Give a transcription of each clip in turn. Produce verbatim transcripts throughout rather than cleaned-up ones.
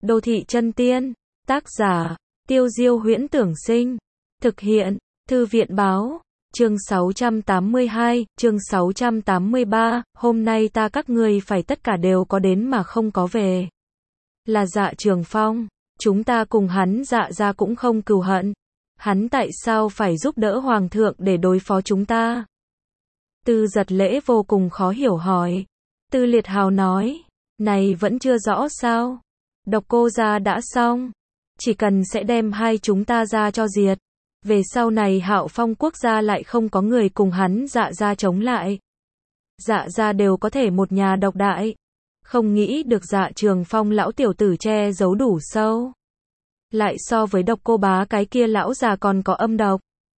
Đô thị chân tiên. Tác giả, Tiêu Diêu Huyễn Tưởng Sinh. Thực hiện, Thư viện Báo. Chương sáu trăm tám mươi hai, chương sáu trăm tám mươi ba, hôm nay ta các ngươi phải tất cả đều có đến mà không có về. Là Dạ Trường Phong, chúng ta cùng hắn Dạ gia cũng không cừu hận. Hắn tại sao phải giúp đỡ Hoàng thượng để đối phó chúng ta? Tư Giật Lễ vô cùng khó hiểu hỏi. Tư Liệt Hào nói, này vẫn chưa rõ sao? Độc Cô gia đã xong, chỉ cần sẽ đem hai chúng ta ra cho diệt. Về sau này Hạo Phong quốc gia lại không có người cùng hắn Dạ gia chống lại. Dạ gia đều có thể một nhà độc đại. Không nghĩ được Dạ Trường Phong lão tiểu tử che giấu đủ sâu. Lại so với Độc Cô bá cái kia lão già còn có âm độc.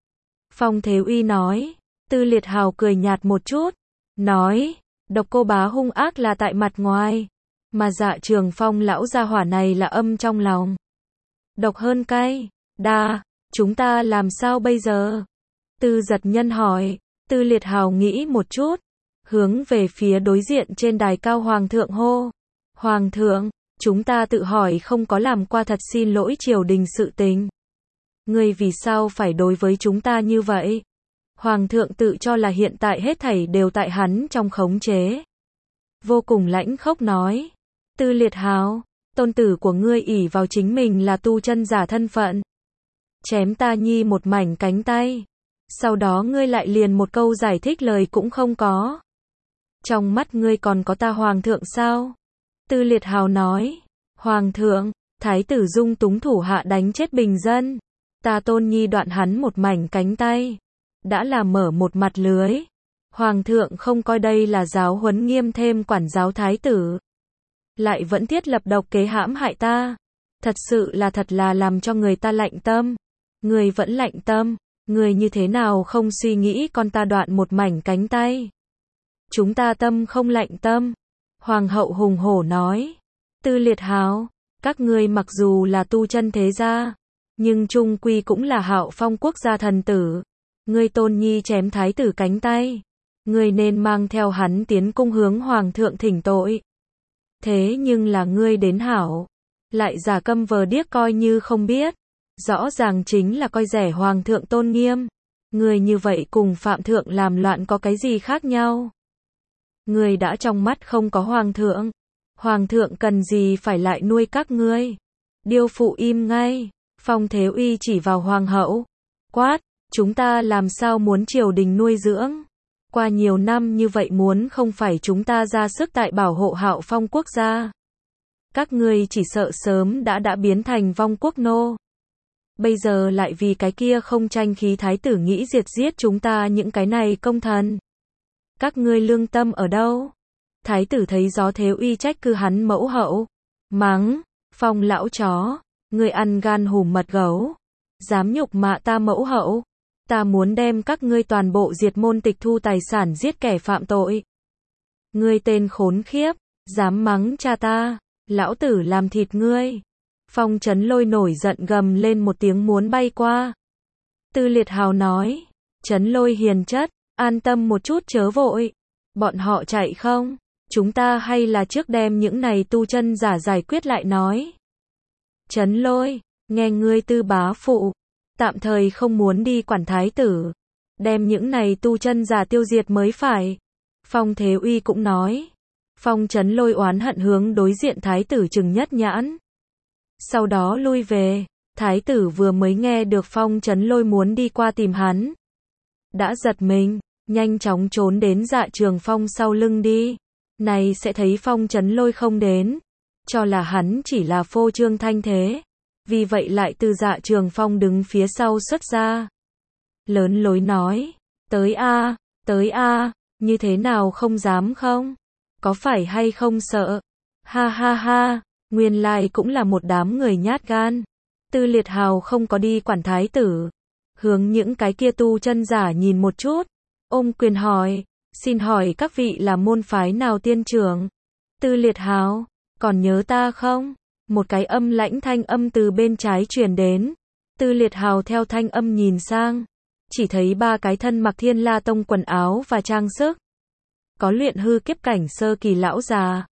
Phong Thế Uy nói. Tư Liệt Hào cười nhạt một chút, nói, Độc Cô bá hung ác là tại mặt ngoài, mà Dạ Trường Phong lão gia hỏa này là âm trong lòng. Độc hơn cay, đa, chúng ta làm sao bây giờ? Tư Giật Nhân hỏi. Tư Liệt Hào nghĩ một chút, hướng về phía đối diện trên đài cao Hoàng thượng hô. Hoàng thượng, chúng ta tự hỏi không có làm qua thật xin lỗi triều đình sự tình. Ngươi vì sao phải đối với chúng ta như vậy? Hoàng thượng tự cho là hiện tại hết thảy đều tại hắn trong khống chế. Vô cùng lãnh khốc nói. Tư Liệt Hào, tôn tử của ngươi ỷ vào chính mình là tu chân giả thân phận. Chém ta nhi một mảnh cánh tay. Sau đó ngươi lại liền một câu giải thích lời cũng không có. Trong mắt ngươi còn có ta Hoàng thượng sao? Tư Liệt Hào nói. Hoàng thượng, thái tử dung túng thủ hạ đánh chết bình dân. Ta tôn nhi đoạn hắn một mảnh cánh tay. Đã là mở một mặt lưới. Hoàng thượng không coi đây là giáo huấn nghiêm thêm quản giáo thái tử. Lại vẫn thiết lập độc kế hãm hại ta. Thật sự là thật là làm cho người ta lạnh tâm. Người vẫn lạnh tâm. Người như thế nào không suy nghĩ con ta đoạn một mảnh cánh tay. Chúng ta tâm không lạnh tâm. Hoàng hậu hùng hổ nói. Tư Liệt Hào, các ngươi mặc dù là tu chân thế gia, nhưng chung quy cũng là Hạo Phong quốc gia thần tử. Ngươi tôn nhi chém thái tử cánh tay. Ngươi nên mang theo hắn tiến cung hướng Hoàng thượng thỉnh tội. Thế nhưng là ngươi đến hảo. Lại giả câm vờ điếc coi như không biết. Rõ ràng chính là coi rẻ Hoàng thượng tôn nghiêm. Ngươi như vậy cùng Phạm thượng làm loạn có cái gì khác nhau? Ngươi đã trong mắt không có Hoàng thượng. Hoàng thượng cần gì phải lại nuôi các ngươi? Điêu phụ im ngay. Phong Thế Uy chỉ vào Hoàng hậu. Quát. Chúng ta làm sao muốn triều đình nuôi dưỡng? Qua nhiều năm như vậy muốn không phải chúng ta ra sức tại bảo hộ Hạo Phong quốc gia. Các ngươi chỉ sợ sớm đã đã biến thành vong quốc nô. Bây giờ lại vì cái kia không tranh khí thái tử nghĩ diệt giết chúng ta những cái này công thần. Các ngươi lương tâm ở đâu? Thái tử thấy Gió Thế Uy trách cứ hắn mẫu hậu. Mắng, Phong lão chó, ngươi ăn gan hùm mật gấu. Dám nhục mạ ta mẫu hậu. Ta muốn đem các ngươi toàn bộ diệt môn tịch thu tài sản giết kẻ phạm tội. Ngươi tên khốn khiếp, dám mắng cha ta, lão tử làm thịt ngươi. Phong Chấn Lôi nổi giận gầm lên một tiếng muốn bay qua. Tư Liệt Hào nói, Chấn Lôi hiền chất, an tâm một chút chớ vội. Bọn họ chạy không? Chúng ta hay là trước đem những này tu chân giả giải quyết lại nói. Chấn Lôi, nghe ngươi Tư bá phụ. Tạm thời không muốn đi quản thái tử. Đem những này tu chân giả tiêu diệt mới phải. Phong Thế Uy cũng nói. Phong Chấn Lôi oán hận hướng đối diện thái tử trừng nhất nhãn. Sau đó lui về. Thái tử vừa mới nghe được Phong Chấn Lôi muốn đi qua tìm hắn. Đã giật mình, nhanh chóng trốn đến Dạ Trường Phong sau lưng đi. Này sẽ thấy Phong Chấn Lôi không đến. Cho là hắn chỉ là phô trương thanh thế. Vì vậy lại từ Dạ Trường Phong đứng phía sau xuất ra. Lớn lối nói. Tới a, tới a, như thế nào không dám không? Có phải hay không sợ? Ha ha ha, nguyên lai cũng là một đám người nhát gan. Tư Liệt Hào không có đi quản thái tử. Hướng những cái kia tu chân giả nhìn một chút. Ôm quyền hỏi. Xin hỏi các vị là môn phái nào tiên trưởng? Tư Liệt Hào, còn nhớ ta không? Một cái âm lãnh thanh âm từ bên trái truyền đến. Tư Liệt Hào theo thanh âm nhìn sang. Chỉ thấy ba cái thân mặc Thiên La Tông quần áo và trang sức. Có luyện hư kiếp cảnh sơ kỳ lão già.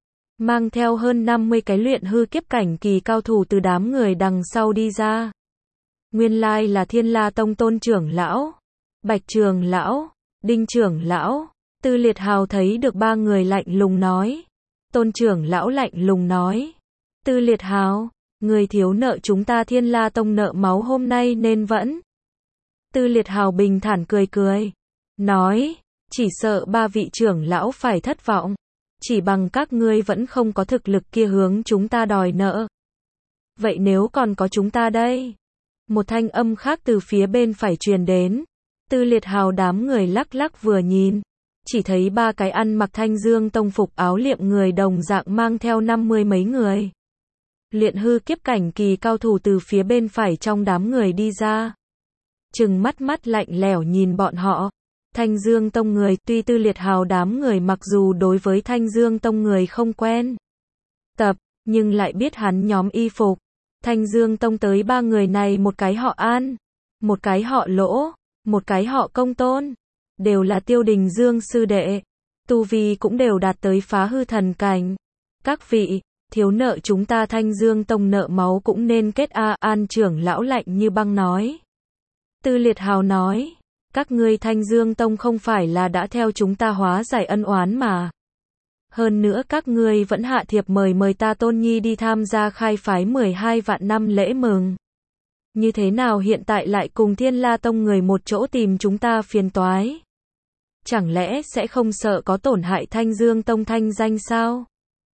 mang theo hơn năm mươi cái luyện hư kiếp cảnh kỳ cao thủ từ đám người đằng sau đi ra. Nguyên lai là Thiên La Tông Tôn trưởng lão, Bạch trưởng lão, Đinh trưởng lão. Tư Liệt Hào thấy được ba người lạnh lùng nói. Tôn trưởng lão lạnh lùng nói. Tư Liệt Hào, người thiếu nợ chúng ta Thiên La Tông nợ máu hôm nay nên vẫn. Tư Liệt Hào bình thản cười cười. Nói, chỉ sợ ba vị trưởng lão phải thất vọng. Chỉ bằng các ngươi vẫn không có thực lực kia hướng chúng ta đòi nợ. Vậy nếu còn có chúng ta đây? Một thanh âm khác từ phía bên phải truyền đến. Tư Liệt Hào đám người lắc lắc vừa nhìn. Chỉ thấy ba cái ăn mặc Thanh Dương Tông phục áo liệm người đồng dạng mang theo năm mươi mấy người. Luyện hư kiếp cảnh kỳ cao thủ từ phía bên phải trong đám người đi ra. Trừng mắt mắt lạnh lẽo nhìn bọn họ. Thanh Dương Tông người, tuy Tư Liệt Hào đám người mặc dù đối với Thanh Dương Tông người không quen tập, nhưng lại biết hắn nhóm y phục. Thanh Dương Tông tới ba người này, một cái họ An, một cái họ Lỗ, một cái họ Công Tôn, đều là Tiêu Đình Dương sư đệ, tu vi cũng đều đạt tới phá hư thần cảnh. Các vị, thiếu nợ chúng ta Thanh Dương Tông nợ máu cũng nên kết a. An trưởng lão lạnh như băng nói. Tư Liệt Hào nói, các ngươi Thanh Dương Tông không phải là đã theo chúng ta hóa giải ân oán mà. Hơn nữa các ngươi vẫn hạ thiệp mời mời ta Tôn Nhi đi tham gia khai phái mười hai vạn năm lễ mừng. Như thế nào hiện tại lại cùng Thiên La Tông người một chỗ tìm chúng ta phiền toái? Chẳng lẽ sẽ không sợ có tổn hại Thanh Dương Tông thanh danh sao?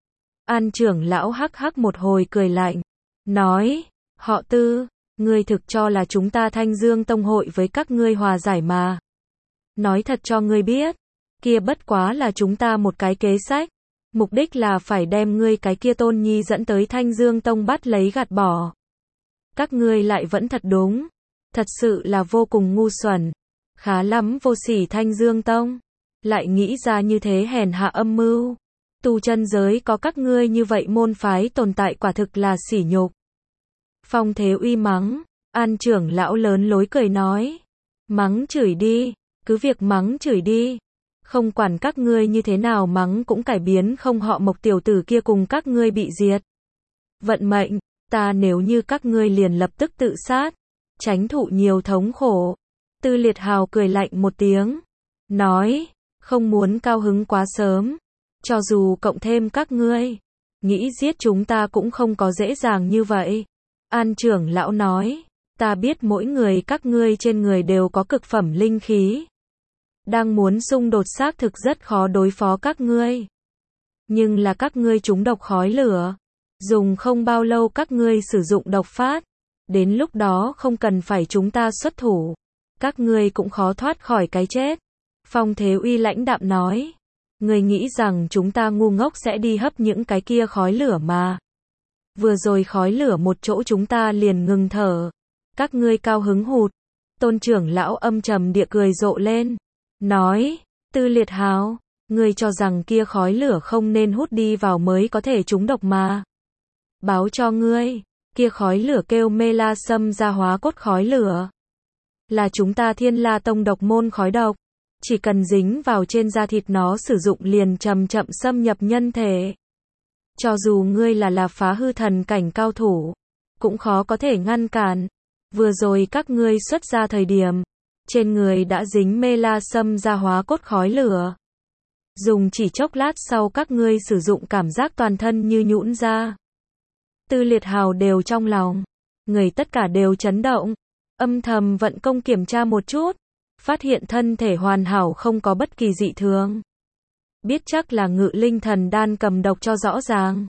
An trưởng lão hắc hắc một hồi cười lạnh, nói, họ Tư, ngươi thực cho là chúng ta Thanh Dương Tông hội với các ngươi hòa giải mà. Nói thật cho ngươi biết, kia bất quá là chúng ta một cái kế sách, mục đích là phải đem ngươi cái kia Tôn Nhi dẫn tới Thanh Dương Tông bắt lấy gạt bỏ. Các ngươi lại vẫn thật đúng, thật sự là vô cùng ngu xuẩn, khá lắm vô sỉ Thanh Dương Tông, lại nghĩ ra như thế hèn hạ âm mưu. Tu chân giới có các ngươi như vậy môn phái tồn tại quả thực là sỉ nhục. Phong Thế Uy mắng, An trưởng lão lớn lối cười nói, mắng chửi đi, cứ việc mắng chửi đi, không quản các ngươi như thế nào mắng cũng cải biến không họ Mộc tiểu tử kia cùng các ngươi bị diệt. Vận mệnh, ta nếu như các ngươi liền lập tức tự sát, tránh thụ nhiều thống khổ. Tư Liệt Hào cười lạnh một tiếng, nói, không muốn cao hứng quá sớm, cho dù cộng thêm các ngươi, nghĩ giết chúng ta cũng không có dễ dàng như vậy. An trưởng lão nói, ta biết mỗi người các ngươi trên người đều có cực phẩm linh khí. Đang muốn xung đột xác thực rất khó đối phó các ngươi. Nhưng là các ngươi trúng độc khói lửa. Dùng không bao lâu các ngươi sử dụng độc phát. Đến lúc đó không cần phải chúng ta xuất thủ. Các ngươi cũng khó thoát khỏi cái chết. Phong Thế Uy lãnh đạm nói. Ngươi nghĩ rằng chúng ta ngu ngốc sẽ đi hấp những cái kia khói lửa mà. Vừa rồi khói lửa một chỗ chúng ta liền ngừng thở. Các ngươi cao hứng hụt. Tôn trưởng lão âm trầm địa cười rộ lên. Nói, Tư Liệt Hào, ngươi cho rằng kia khói lửa không nên hút đi vào mới có thể trúng độc mà. Báo cho ngươi, kia khói lửa kêu mê la sâm ra hóa cốt khói lửa. Là chúng ta Thiên La Tông độc môn khói độc. Chỉ cần dính vào trên da thịt nó sử dụng liền chậm chậm xâm nhập nhân thể. Cho dù ngươi là là phá hư thần cảnh cao thủ, cũng khó có thể ngăn cản. Vừa rồi các ngươi xuất ra thời điểm, trên người đã dính mê la sâm ra hóa cốt khói lửa. Dùng chỉ chốc lát sau các ngươi sử dụng cảm giác toàn thân như nhũn ra. Tư Liệt Hào đều trong lòng. Người tất cả đều chấn động. Âm thầm vận công kiểm tra một chút. Phát hiện thân thể hoàn hảo không có bất kỳ dị thường. Biết chắc là Ngự Linh Thần Đan cầm độc cho rõ ràng.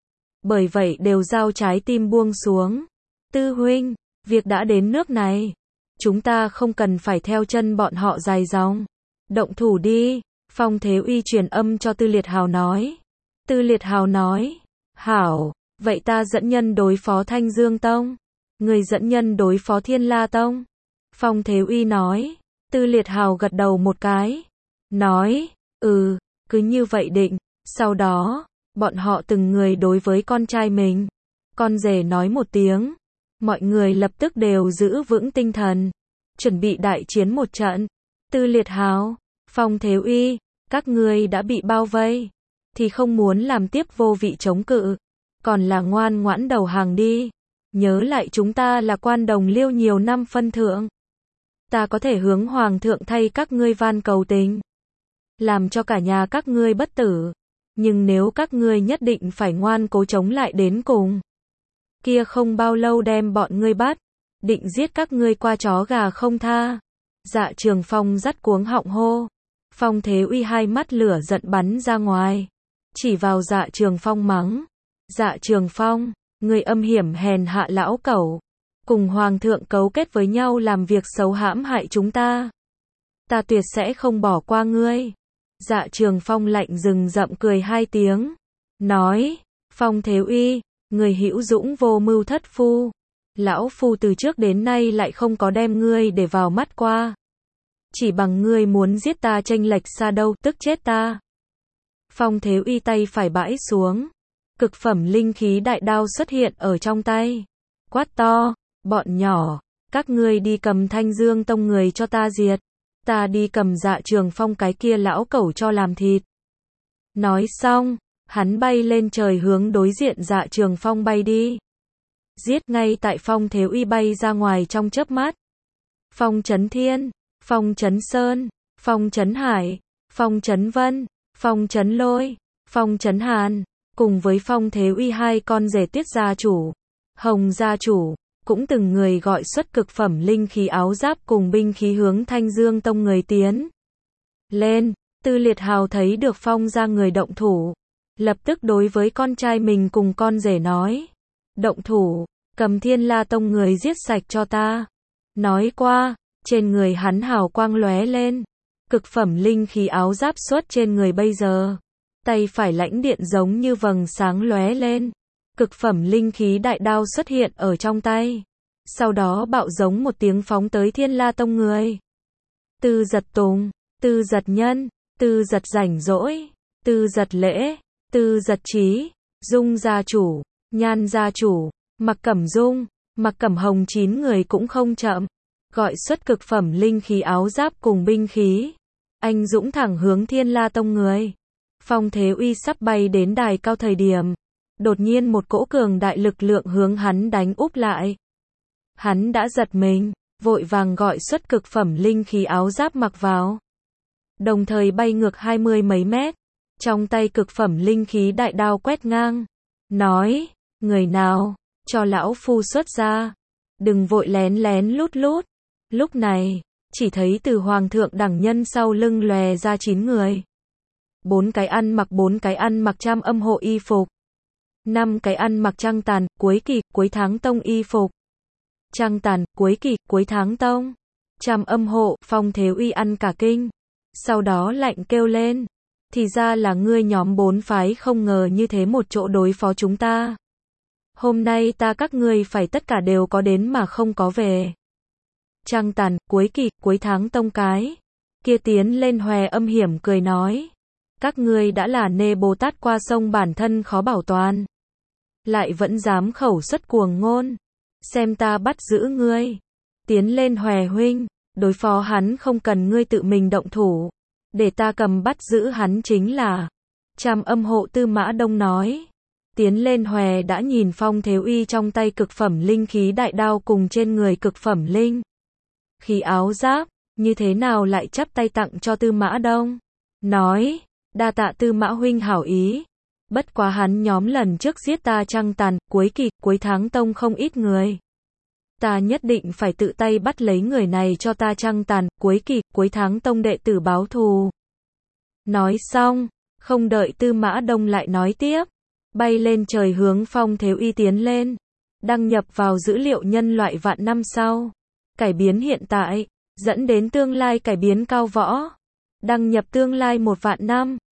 Bởi vậy đều giao trái tim buông xuống. Tư huynh, việc đã đến nước này. Chúng ta không cần phải theo chân bọn họ dài dòng. Động thủ đi. Phong Thế Uy truyền âm cho Tư Liệt Hào nói. Tư Liệt Hào nói. Hảo, vậy ta dẫn nhân đối phó Thanh Dương Tông. Người dẫn nhân đối phó Thiên La Tông. Phong Thế Uy nói. Tư Liệt Hào gật đầu một cái. Nói, ừ, cứ như vậy định. Sau đó, bọn họ từng người đối với con trai mình. Con rể nói một tiếng. Mọi người lập tức đều giữ vững tinh thần. Chuẩn bị đại chiến một trận. Tư Liệt Hào, Phong Thế Uy, các ngươi đã bị bao vây. thì không muốn làm tiếp vô vị chống cự, còn là ngoan ngoãn đầu hàng đi. Nhớ lại chúng ta là quan đồng liêu nhiều năm phân thượng. Ta có thể hướng hoàng thượng thay các ngươi van cầu tình, làm cho cả nhà các ngươi bất tử. Nhưng nếu các ngươi nhất định phải ngoan cố chống lại đến cùng, kia không bao lâu đem bọn ngươi bắt, định giết các ngươi qua chó gà không tha. Dạ Trường Phong dắt cuống họng hô. Phong Thế Uy hai mắt lửa giận bắn ra ngoài, chỉ vào Dạ Trường Phong mắng. Dạ Trường Phong, ngươi âm hiểm hèn hạ lão cẩu, cùng hoàng thượng cấu kết với nhau làm việc xấu hãm hại chúng ta. Ta tuyệt sẽ không bỏ qua ngươi. Dạ Trường Phong lạnh rừng rậm cười hai tiếng, nói, Phong Thế Uy, người hữu dũng vô mưu thất phu. Lão phu từ trước đến nay lại không có đem ngươi để vào mắt qua. Chỉ bằng ngươi muốn giết ta chênh lệch xa đâu, tức chết ta. Phong Thế Uy tay phải bãi xuống, cực phẩm linh khí đại đao xuất hiện ở trong tay. Quát to, bọn nhỏ, các ngươi đi cầm Thanh Dương Tông người cho ta diệt. Ta đi cầm Dạ Trường Phong cái kia lão cẩu cho làm thịt. Nói xong, hắn bay lên trời hướng đối diện Dạ Trường Phong bay đi. Giết ngay tại Phong Thế Uy bay ra ngoài trong chớp mắt. Phong Chấn Thiên, Phong Chấn Sơn, Phong Chấn Hải, Phong Chấn Vân, Phong Chấn Lôi, Phong Chấn Hàn, cùng với Phong Thế Uy hai con rể Tiết gia chủ, Hồng gia chủ, cũng từng người gọi xuất cực phẩm linh khí áo giáp cùng binh khí hướng Thanh Dương Tông người tiến lên. Tư Liệt Hào thấy được Phong gia người động thủ, lập tức đối với con trai mình cùng con rể nói, động thủ, cầm Thiên La Tông người giết sạch cho ta. Nói qua, trên người hắn hào quang lóe lên, cực phẩm linh khí áo giáp xuất trên người bây giờ, tay phải lãnh điện giống như vầng sáng lóe lên, cực phẩm linh khí đại đao xuất hiện ở trong tay, sau đó bạo giống một tiếng phóng tới Thiên La Tông người. Tư Giật Tùng, Tư Giật Nhân, Tư Giật Rảnh Rỗi, Tư Giật Lễ, Tư Giật Trí, Dung gia chủ, Nhan gia chủ, Mặc Cẩm Dung, Mặc Cẩm Hồng chín người cũng không chậm, gọi xuất cực phẩm linh khí áo giáp cùng binh khí, anh dũng thẳng hướng Thiên La Tông người. Phong Thế Uy sắp bay đến đài cao thời điểm, đột nhiên một cỗ cường đại lực lượng hướng hắn đánh úp lại. Hắn đã giật mình, vội vàng gọi xuất cực phẩm linh khí áo giáp mặc vào, đồng thời bay ngược hai mươi mấy mét, trong tay cực phẩm linh khí đại đao quét ngang, nói, người nào, cho lão phu xuất ra, đừng vội lén lén lút lút. Lúc này, chỉ thấy từ hoàng thượng đẳng nhân sau lưng lòe ra chín người. Bốn cái ăn mặc bốn cái ăn mặc Trăm Âm hộ y phục. Năm cái ăn mặc Trăng Tàn, Cuối Kỳ, Cuối Tháng Tông y phục. Trăng Tàn, Cuối Kỳ, Cuối Tháng Tông. Trăm Âm hộ, Phong Thế Uy ăn cả kinh. Sau đó lạnh kêu lên. Thì ra là ngươi nhóm bốn phái không ngờ như thế một chỗ đối phó chúng ta. Hôm nay ta các ngươi phải tất cả đều có đến mà không có về. Trăng Tàn, Cuối Kỳ, Cuối Tháng Tông cái kia tiến lên hòe âm hiểm cười nói, các ngươi đã là nê Bồ Tát qua sông bản thân khó bảo toàn, lại vẫn dám khẩu xuất cuồng ngôn, xem ta bắt giữ ngươi. Tiến lên hòe huynh, đối phó hắn không cần ngươi tự mình động thủ, để ta cầm bắt giữ hắn chính là. Trăm Âm hộ Tư Mã Đông nói. Tiến lên hòe đã nhìn Phong Thế Uy trong tay cực phẩm linh khí đại đao cùng trên người cực phẩm linh khí áo giáp, như thế nào lại chắp tay tặng cho Tư Mã Đông. Nói, đa tạ Tư Mã huynh hảo ý, bất quá hắn nhóm lần trước giết ta Trăng Tàn, Cuối Kỳ, Cuối Tháng Tông không ít người. Ta nhất định phải tự tay bắt lấy người này cho ta Trăng Tàn, Cuối Kỳ, Cuối Tháng Tông đệ tử báo thù. Nói xong, không đợi Tư Mã Đông lại nói tiếp, bay lên trời hướng Phong Thế Uy tiến lên, đăng nhập vào dữ liệu nhân loại vạn năm sau, cải biến hiện tại, dẫn đến tương lai cải biến cao võ, đăng nhập tương lai một vạn năm.